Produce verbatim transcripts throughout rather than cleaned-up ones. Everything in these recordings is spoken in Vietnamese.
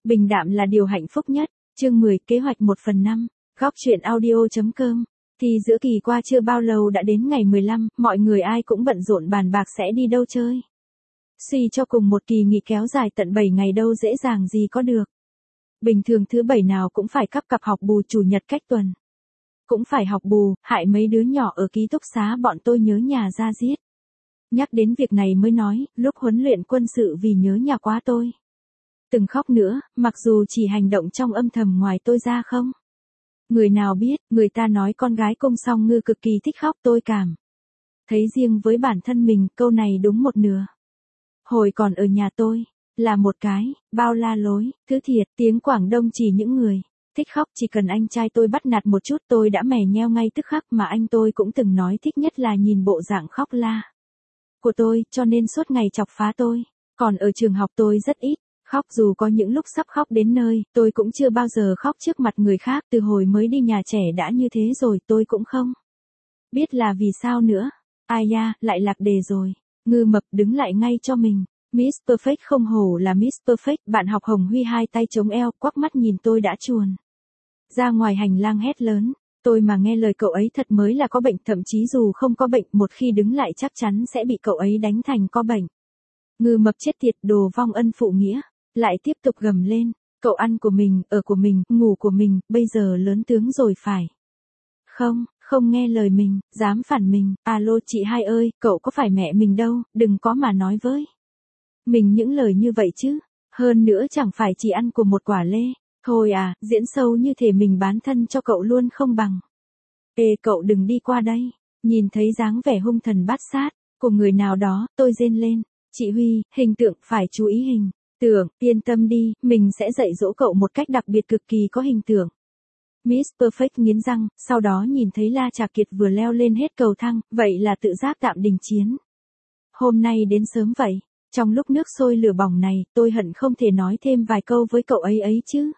Bình đạm là điều hạnh phúc nhất. Chương mười, kế hoạch một phần năm. Góc truyện audio.com. Thì giữa kỳ qua chưa bao lâu đã đến ngày mười lăm, mọi người ai cũng bận rộn bàn bạc sẽ đi đâu chơi. Suy cho cùng một kỳ nghỉ kéo dài tận bảy ngày đâu dễ dàng gì có được. Bình thường thứ bảy nào cũng phải cắp cặp học bù chủ nhật cách tuần. Cũng phải học bù, hại mấy đứa nhỏ ở ký túc xá bọn tôi nhớ nhà ra giết. Nhắc đến việc này mới nói, lúc huấn luyện quân sự vì nhớ nhà quá tôi. Từng khóc nữa, mặc dù chỉ hành động trong âm thầm ngoài tôi ra không. Người nào biết, người ta nói con gái cung song ngư cực kỳ thích khóc tôi cảm. Thấy riêng với bản thân mình, câu này đúng một nửa. Hồi còn ở nhà tôi, là một cái, bao la lối, thứ thiệt, tiếng Quảng Đông chỉ những người, thích khóc chỉ cần anh trai tôi bắt nạt một chút tôi đã mè nheo ngay tức khắc mà anh tôi cũng từng nói thích nhất là nhìn bộ dạng khóc la của tôi, cho nên suốt ngày chọc phá tôi. Còn ở trường học tôi rất ít khóc, dù có những lúc sắp khóc đến nơi, tôi cũng chưa bao giờ khóc trước mặt người khác, từ hồi mới đi nhà trẻ đã như thế rồi tôi cũng không biết là vì sao nữa. Ai da, lại lạc đề rồi. Ngư Mập đứng lại ngay cho mình. Miss Perfect không hổ là Miss Perfect, bạn học Hồng Huy hai tay chống eo, quắc mắt nhìn tôi đã chuồn ra ngoài hành lang hét lớn. Tôi mà nghe lời cậu ấy thật mới là có bệnh, thậm chí dù không có bệnh, một khi đứng lại chắc chắn sẽ bị cậu ấy đánh thành có bệnh. Ngư Mập chết tiệt, đồ vong ân phụ nghĩa. Lại tiếp tục gầm lên. Cậu ăn của mình, ở của mình, ngủ của mình, bây giờ lớn tướng rồi phải không? Không nghe lời mình, dám phản mình. Alo chị hai ơi, cậu có phải mẹ mình đâu, đừng có mà nói với mình những lời như vậy chứ. Hơn nữa chẳng phải chỉ ăn của một quả lê. Thôi à, diễn sâu như thể mình bán thân cho cậu luôn không bằng. Ê cậu đừng đi qua đây. Nhìn thấy dáng vẻ hung thần bát sát của người nào đó, tôi rên lên. Chị Huy, hình tượng, phải chú ý hình tượng, yên tâm đi, mình sẽ dạy dỗ cậu một cách đặc biệt cực kỳ có hình tượng. Miss Perfect nghiến răng, sau đó nhìn thấy La Trà Kiệt vừa leo lên hết cầu thang, vậy là tự giác tạm đình chiến. Hôm nay đến sớm vậy. Trong lúc nước sôi lửa bỏng này, tôi hận không thể nói thêm vài câu với cậu ấy ấy chứ.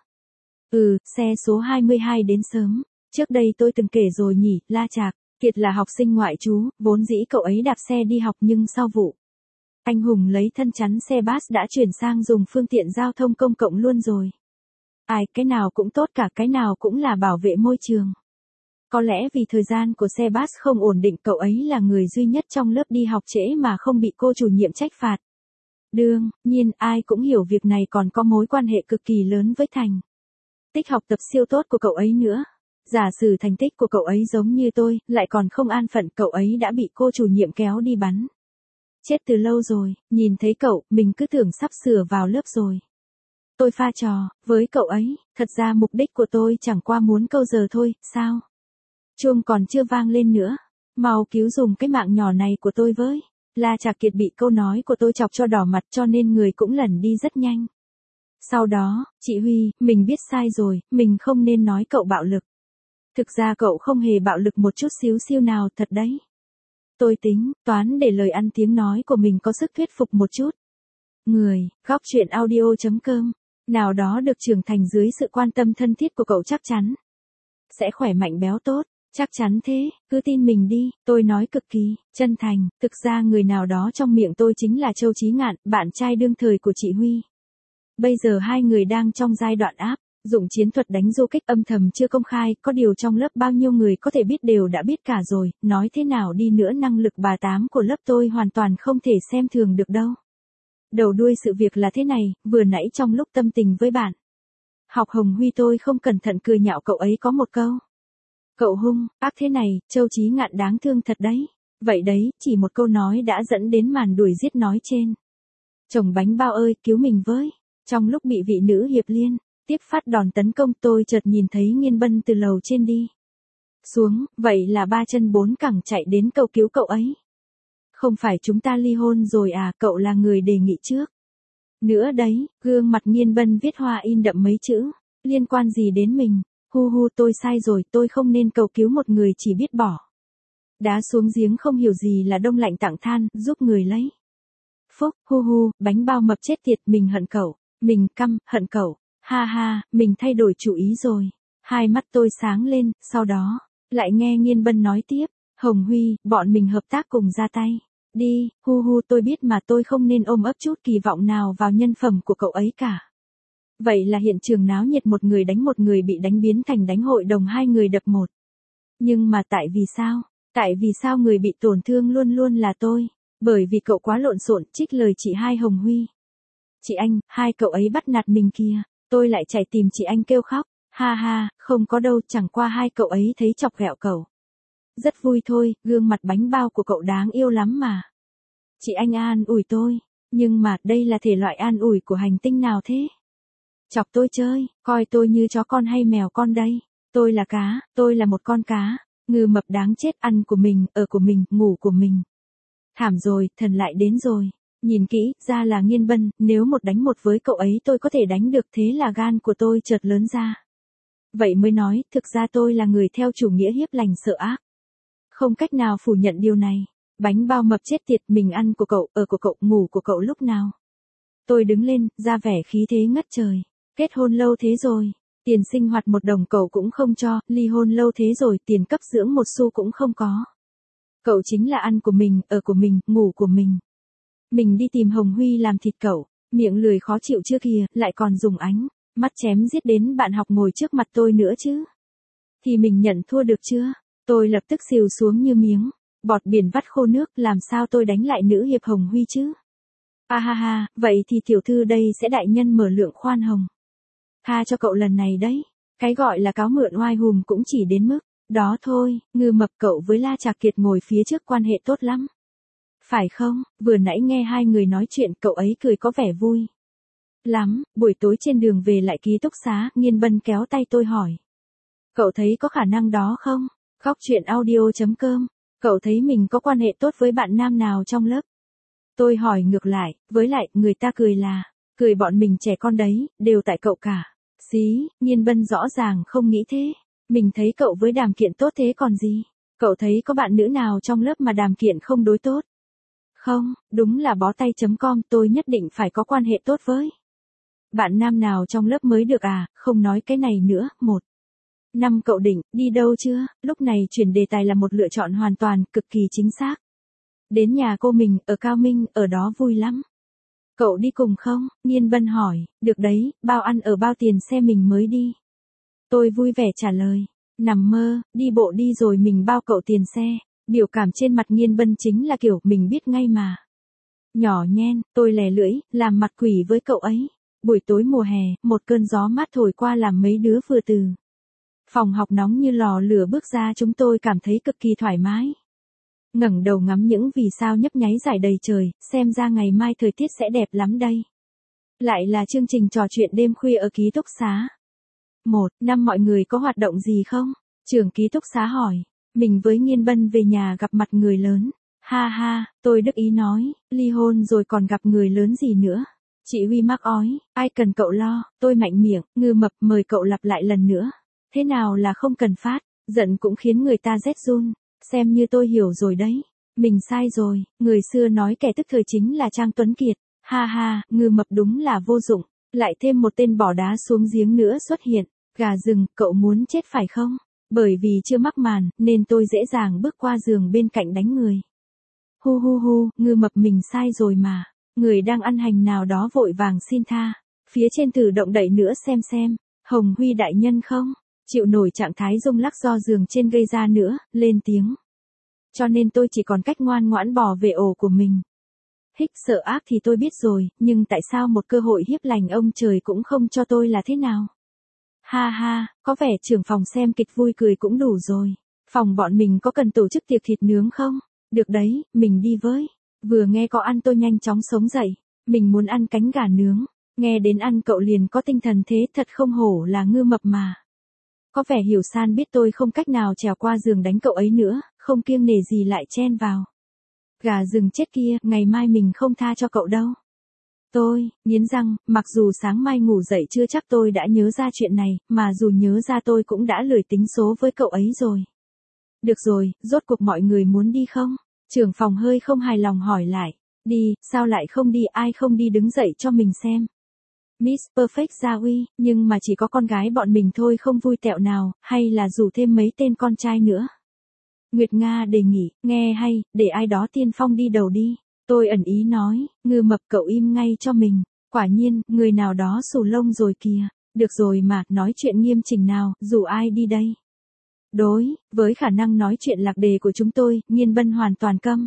Ừ, xe số hai mươi hai đến sớm. Trước đây tôi từng kể rồi nhỉ, La Trạc Kiệt là học sinh ngoại trú, vốn dĩ cậu ấy đạp xe đi học nhưng sau vụ anh hùng lấy thân chắn xe bus đã chuyển sang dùng phương tiện giao thông công cộng luôn rồi. Ai, cái nào cũng tốt cả, cái nào cũng là bảo vệ môi trường. Có lẽ vì thời gian của xe bus không ổn định, cậu ấy là người duy nhất trong lớp đi học trễ mà không bị cô chủ nhiệm trách phạt. Đương nhiên ai cũng hiểu việc này còn có mối quan hệ cực kỳ lớn với thành tích học tập siêu tốt của cậu ấy nữa. Giả sử thành tích của cậu ấy giống như tôi, lại còn không an phận, cậu ấy đã bị cô chủ nhiệm kéo đi bắn chết từ lâu rồi. Nhìn thấy cậu, mình cứ tưởng sắp sửa vào lớp rồi. Tôi pha trò với cậu ấy, thật ra mục đích của tôi chẳng qua muốn câu giờ thôi, sao? Chuông còn chưa vang lên nữa. Mau cứu dùng cái mạng nhỏ này của tôi với. La Trà Kiệt bị câu nói của tôi chọc cho đỏ mặt cho nên người cũng lẩn đi rất nhanh. Sau đó, chị Huy, mình biết sai rồi, mình không nên nói cậu bạo lực. Thực ra cậu không hề bạo lực một chút xíu xiu nào thật đấy. Tôi tính, toán để lời ăn tiếng nói của mình có sức thuyết phục một chút. Người, góc truyện audio.com, nào đó được trưởng thành dưới sự quan tâm thân thiết của cậu chắc chắn sẽ khỏe mạnh béo tốt. Chắc chắn thế, cứ tin mình đi, tôi nói cực kỳ chân thành. Thực ra người nào đó trong miệng tôi chính là Châu Chí Ngạn, bạn trai đương thời của chị Huy. Bây giờ hai người đang trong giai đoạn áp dụng chiến thuật đánh du kích âm thầm chưa công khai, có điều trong lớp bao nhiêu người có thể biết đều đã biết cả rồi, nói thế nào đi nữa năng lực bà tám của lớp tôi hoàn toàn không thể xem thường được đâu. Đầu đuôi sự việc là thế này, vừa nãy trong lúc tâm tình với bạn học Hồng Huy tôi không cẩn thận cười nhạo cậu ấy có một câu. Cậu hung, ác thế này, Châu Chí Ngạn đáng thương thật đấy. Vậy đấy, chỉ một câu nói đã dẫn đến màn đuổi giết nói trên. Chồng bánh bao ơi, cứu mình với. Trong lúc bị vị nữ hiệp liên tiếp phát đòn tấn công, tôi chợt nhìn thấy Nghiên Bân từ lầu trên đi xuống, vậy là ba chân bốn cẳng chạy đến cầu cứu cậu ấy. Không phải chúng ta ly hôn rồi à, cậu là người đề nghị trước. Nữa đấy, gương mặt Nghiên Bân viết hoa in đậm mấy chữ, liên quan gì đến mình. Hu hu, tôi sai rồi, tôi không nên cầu cứu một người chỉ biết bỏ đá xuống giếng không hiểu gì là đông lạnh tặng than, giúp người lấy phúc. Hu hu, bánh bao mập chết tiệt, mình hận cậu, mình căm, hận cậu, ha ha, mình thay đổi chủ ý rồi. Hai mắt tôi sáng lên, sau đó lại nghe Nghiên Bân nói tiếp, Hồng Huy, bọn mình hợp tác cùng ra tay đi. Hu hu, tôi biết mà tôi không nên ôm ấp chút kỳ vọng nào vào nhân phẩm của cậu ấy cả. Vậy là hiện trường náo nhiệt, một người đánh một người bị đánh biến thành đánh hội đồng hai người đập một. Nhưng mà tại vì sao? Tại vì sao người bị tổn thương luôn luôn là tôi? Bởi vì cậu quá lộn xộn, trích lời chị hai Hồng Huy. Chị anh, hai cậu ấy bắt nạt mình kìa. Tôi lại chạy tìm chị anh kêu khóc. Ha ha, không có đâu, chẳng qua hai cậu ấy thấy chọc ghẹo cậu. Rất vui thôi, gương mặt bánh bao của cậu đáng yêu lắm mà. Chị anh an ủi tôi. Nhưng mà đây là thể loại an ủi của hành tinh nào thế? Chọc tôi chơi, coi tôi như chó con hay mèo con đây. Tôi là cá, tôi là một con cá. Ngư mập đáng chết, ăn của mình, ở của mình, ngủ của mình. Thảm rồi, thần lại đến rồi. Nhìn kỹ, ra là Nghiên Bân, nếu một đánh một với cậu ấy tôi có thể đánh được, thế là gan của tôi chợt lớn ra. Vậy mới nói, thực ra tôi là người theo chủ nghĩa hiếp lành sợ ác. Không cách nào phủ nhận điều này. Bánh bao mập chết tiệt, mình ăn của cậu, ở của cậu, ngủ của cậu lúc nào. Tôi đứng lên, ra vẻ khí thế ngất trời. Kết hôn lâu thế rồi, tiền sinh hoạt một đồng cậu cũng không cho, ly hôn lâu thế rồi, tiền cấp dưỡng một xu cũng không có. Cậu chính là ăn của mình, ở của mình, ngủ của mình. Mình đi tìm Hồng Huy làm thịt cậu, miệng lười khó chịu chưa kìa, lại còn dùng ánh mắt chém giết đến bạn học ngồi trước mặt tôi nữa chứ. Thì mình nhận thua được chưa? Tôi lập tức xìu xuống như miếng bọt biển vắt khô nước, làm sao tôi đánh lại nữ hiệp Hồng Huy chứ? À ha ha, vậy thì tiểu thư đây sẽ đại nhân mở lượng khoan hồng. Tha cho cậu lần này đấy, cái gọi là cáo mượn oai hùm cũng chỉ đến mức đó thôi. Ngư mập, cậu với La Trạc Kiệt ngồi phía trước quan hệ tốt lắm. Phải không? Vừa nãy nghe hai người nói chuyện, cậu ấy cười có vẻ vui lắm. Buổi tối trên đường về lại ký túc xá, Nghiên Bân kéo tay tôi hỏi. Cậu thấy có khả năng đó không? Góc truyện audio chấm com. Cậu thấy mình có quan hệ tốt với bạn nam nào trong lớp? Tôi hỏi ngược lại, với lại, người ta cười là, cười bọn mình trẻ con đấy, đều tại cậu cả. Xí, Nghiên Bân rõ ràng không nghĩ thế. Mình thấy cậu với Đàm Kiện tốt thế còn gì? Cậu thấy có bạn nữ nào trong lớp mà Đàm Kiện không đối tốt? Không, đúng là bó tay chấm com, tôi nhất định phải có quan hệ tốt với bạn nam nào trong lớp mới được à, không nói cái này nữa. Một năm cậu định, đi đâu chưa? Lúc này chuyển đề tài là một lựa chọn hoàn toàn, cực kỳ chính xác. Đến nhà cô mình, ở Cao Minh, ở đó vui lắm. Cậu đi cùng không? Nghiên Bân hỏi. Được đấy, bao ăn ở bao tiền xe mình mới đi. Tôi vui vẻ trả lời. Nằm mơ, đi bộ đi rồi mình bao cậu tiền xe. Biểu cảm trên mặt Nghiên Bân chính là kiểu mình biết ngay mà. Nhỏ nhen, tôi lè lưỡi, làm mặt quỷ với cậu ấy. Buổi tối mùa hè, một cơn gió mát thổi qua làm mấy đứa vừa từ phòng học nóng như lò lửa bước ra, chúng tôi cảm thấy cực kỳ thoải mái. Ngẩng đầu ngắm những vì sao nhấp nháy rải đầy trời, xem ra ngày mai thời tiết sẽ đẹp lắm đây. Lại là chương trình trò chuyện đêm khuya ở ký túc xá. Một năm mọi người có hoạt động gì không? Trưởng ký túc xá hỏi. Mình với Nghiên Bân về nhà gặp mặt người lớn. Ha ha, tôi đắc ý nói, ly hôn rồi còn gặp người lớn gì nữa. Chị Huy mắc ói, ai cần cậu lo, tôi mạnh miệng. Ngư mập, mời cậu lặp lại lần nữa. Thế nào là không cần phát, giận cũng khiến người ta rét run. Xem như tôi hiểu rồi đấy. Mình sai rồi, người xưa nói kẻ tức thời chính là Trang Tuấn Kiệt. Ha ha, Ngư mập đúng là vô dụng. Lại thêm một tên bỏ đá xuống giếng nữa xuất hiện. Gà rừng, cậu muốn chết phải không? Bởi vì chưa mắc màn, nên tôi dễ dàng bước qua giường bên cạnh đánh người. Hu hu hu, Ngư mập mình sai rồi mà. Người đang ăn hành nào đó vội vàng xin tha. Phía trên thử động đậy nữa xem xem. Hồng Huy đại nhân không? Chịu nổi trạng thái rung lắc do giường trên gây ra nữa, lên tiếng. Cho nên tôi chỉ còn cách ngoan ngoãn bỏ về ổ của mình. Hích sợ ác thì tôi biết rồi, nhưng tại sao một cơ hội hiếp lành ông trời cũng không cho tôi là thế nào? Ha ha, có vẻ trưởng phòng xem kịch vui cười cũng đủ rồi. Phòng bọn mình có cần tổ chức tiệc thịt nướng không? Được đấy, mình đi với. Vừa nghe có ăn tôi nhanh chóng sống dậy. Mình muốn ăn cánh gà nướng. Nghe đến ăn cậu liền có tinh thần thế, thật không hổ là Ngư mập mà. Có vẻ hiểu san biết tôi không cách nào trèo qua giường đánh cậu ấy nữa, không kiêng nể gì lại chen vào. Gà rừng chết kia, ngày mai mình không tha cho cậu đâu. Tôi, nghiến răng, mặc dù sáng mai ngủ dậy chưa chắc tôi đã nhớ ra chuyện này, mà dù nhớ ra tôi cũng đã lười tính số với cậu ấy rồi. Được rồi, rốt cuộc mọi người muốn đi không? Trưởng phòng hơi không hài lòng hỏi lại. Đi, sao lại không đi, ai không đi đứng dậy cho mình xem. Miss Perfect Gia Uy, nhưng mà chỉ có con gái bọn mình thôi không vui tẹo nào, hay là rủ thêm mấy tên con trai nữa. Nguyệt Nga đề nghị, nghe hay, để ai đó tiên phong đi đầu đi. Tôi ẩn ý nói, Ngư mập cậu im ngay cho mình. Quả nhiên, người nào đó xù lông rồi kìa. Được rồi mà, nói chuyện nghiêm chỉnh nào, dù ai đi đây. Đối, với khả năng nói chuyện lạc đề của chúng tôi, Nghiên Bân hoàn toàn câm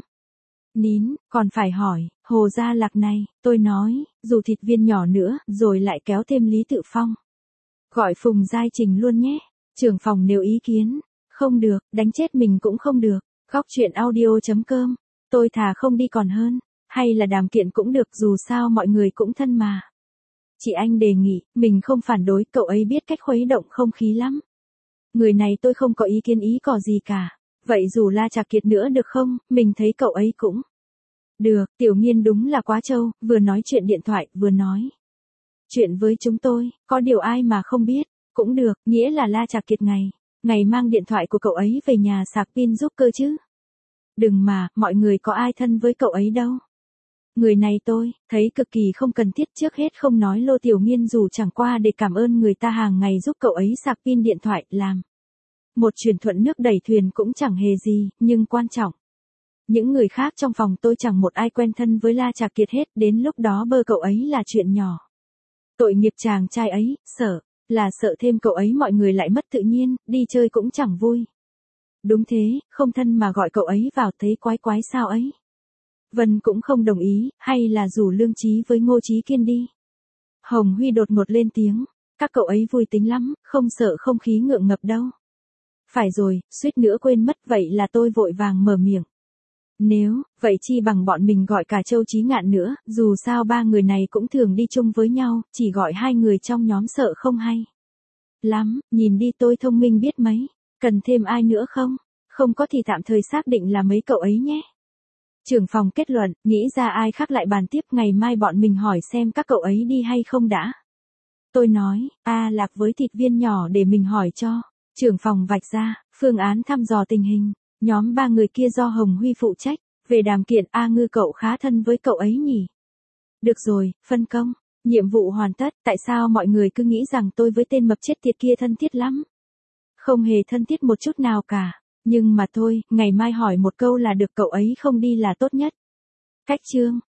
nín, còn phải hỏi, Hồ Gia Lạc này, tôi nói, dù thịt viên nhỏ nữa, rồi lại kéo thêm Lý Tự Phong. Gọi Phùng Giai Trình luôn nhé, trưởng phòng nêu ý kiến, không được, đánh chết mình cũng không được, góc chuyện audio.com, tôi thà không đi còn hơn, hay là đàm kiện cũng được dù sao mọi người cũng thân mà. Chị Anh đề nghị, mình không phản đối, cậu ấy biết cách khuấy động không khí lắm. Người này tôi không có ý kiến ý cò gì cả. Vậy dù La Trạc Kiệt nữa được không, mình thấy cậu ấy cũng được. Tiểu Nghiên đúng là quá trâu, vừa nói chuyện điện thoại, vừa nói chuyện với chúng tôi, có điều ai mà không biết, cũng được, nghĩa là La Trạc Kiệt ngày, ngày mang điện thoại của cậu ấy về nhà sạc pin giúp cơ chứ. Đừng mà, mọi người có ai thân với cậu ấy đâu. Người này tôi, thấy cực kỳ không cần thiết, trước hết không nói Lô Tiểu Nghiên dù chẳng qua để cảm ơn người ta hàng ngày giúp cậu ấy sạc pin điện thoại, làm một truyền thuận nước đẩy thuyền cũng chẳng hề gì, nhưng quan trọng. Những người khác trong phòng tôi chẳng một ai quen thân với La Trạc Kiệt hết, đến lúc đó bơ cậu ấy là chuyện nhỏ. Tội nghiệp chàng trai ấy, sợ, là sợ thêm cậu ấy mọi người lại mất tự nhiên, đi chơi cũng chẳng vui. Đúng thế, không thân mà gọi cậu ấy vào thấy quái quái sao ấy. Vân cũng không đồng ý, hay là rủ Lương Chí với Ngô Chí Kiên đi. Hồng Huy đột ngột lên tiếng, các cậu ấy vui tính lắm, không sợ không khí ngượng ngập đâu. Phải rồi, suýt nữa quên mất, vậy là tôi vội vàng mở miệng. Nếu, vậy chi bằng bọn mình gọi cả Châu Chí Ngạn nữa, dù sao ba người này cũng thường đi chung với nhau, chỉ gọi hai người trong nhóm sợ không hay. Lắm, nhìn đi tôi thông minh biết mấy, cần thêm ai nữa không? Không có thì tạm thời xác định là mấy cậu ấy nhé. Trưởng phòng kết luận, nghĩ ra ai khác lại bàn tiếp, ngày mai bọn mình hỏi xem các cậu ấy đi hay không đã. Tôi nói, a Lạc với thịt viên nhỏ để mình hỏi cho. Trưởng phòng vạch ra, phương án thăm dò tình hình, nhóm ba người kia do Hồng Huy phụ trách, về đàm kiện A Ngư cậu khá thân với cậu ấy nhỉ. Được rồi, phân công, nhiệm vụ hoàn tất, tại sao mọi người cứ nghĩ rằng tôi với tên mập chết tiệt kia thân thiết lắm? Không hề thân thiết một chút nào cả, nhưng mà thôi, ngày mai hỏi một câu là được, cậu ấy không đi là tốt nhất. Cách chương.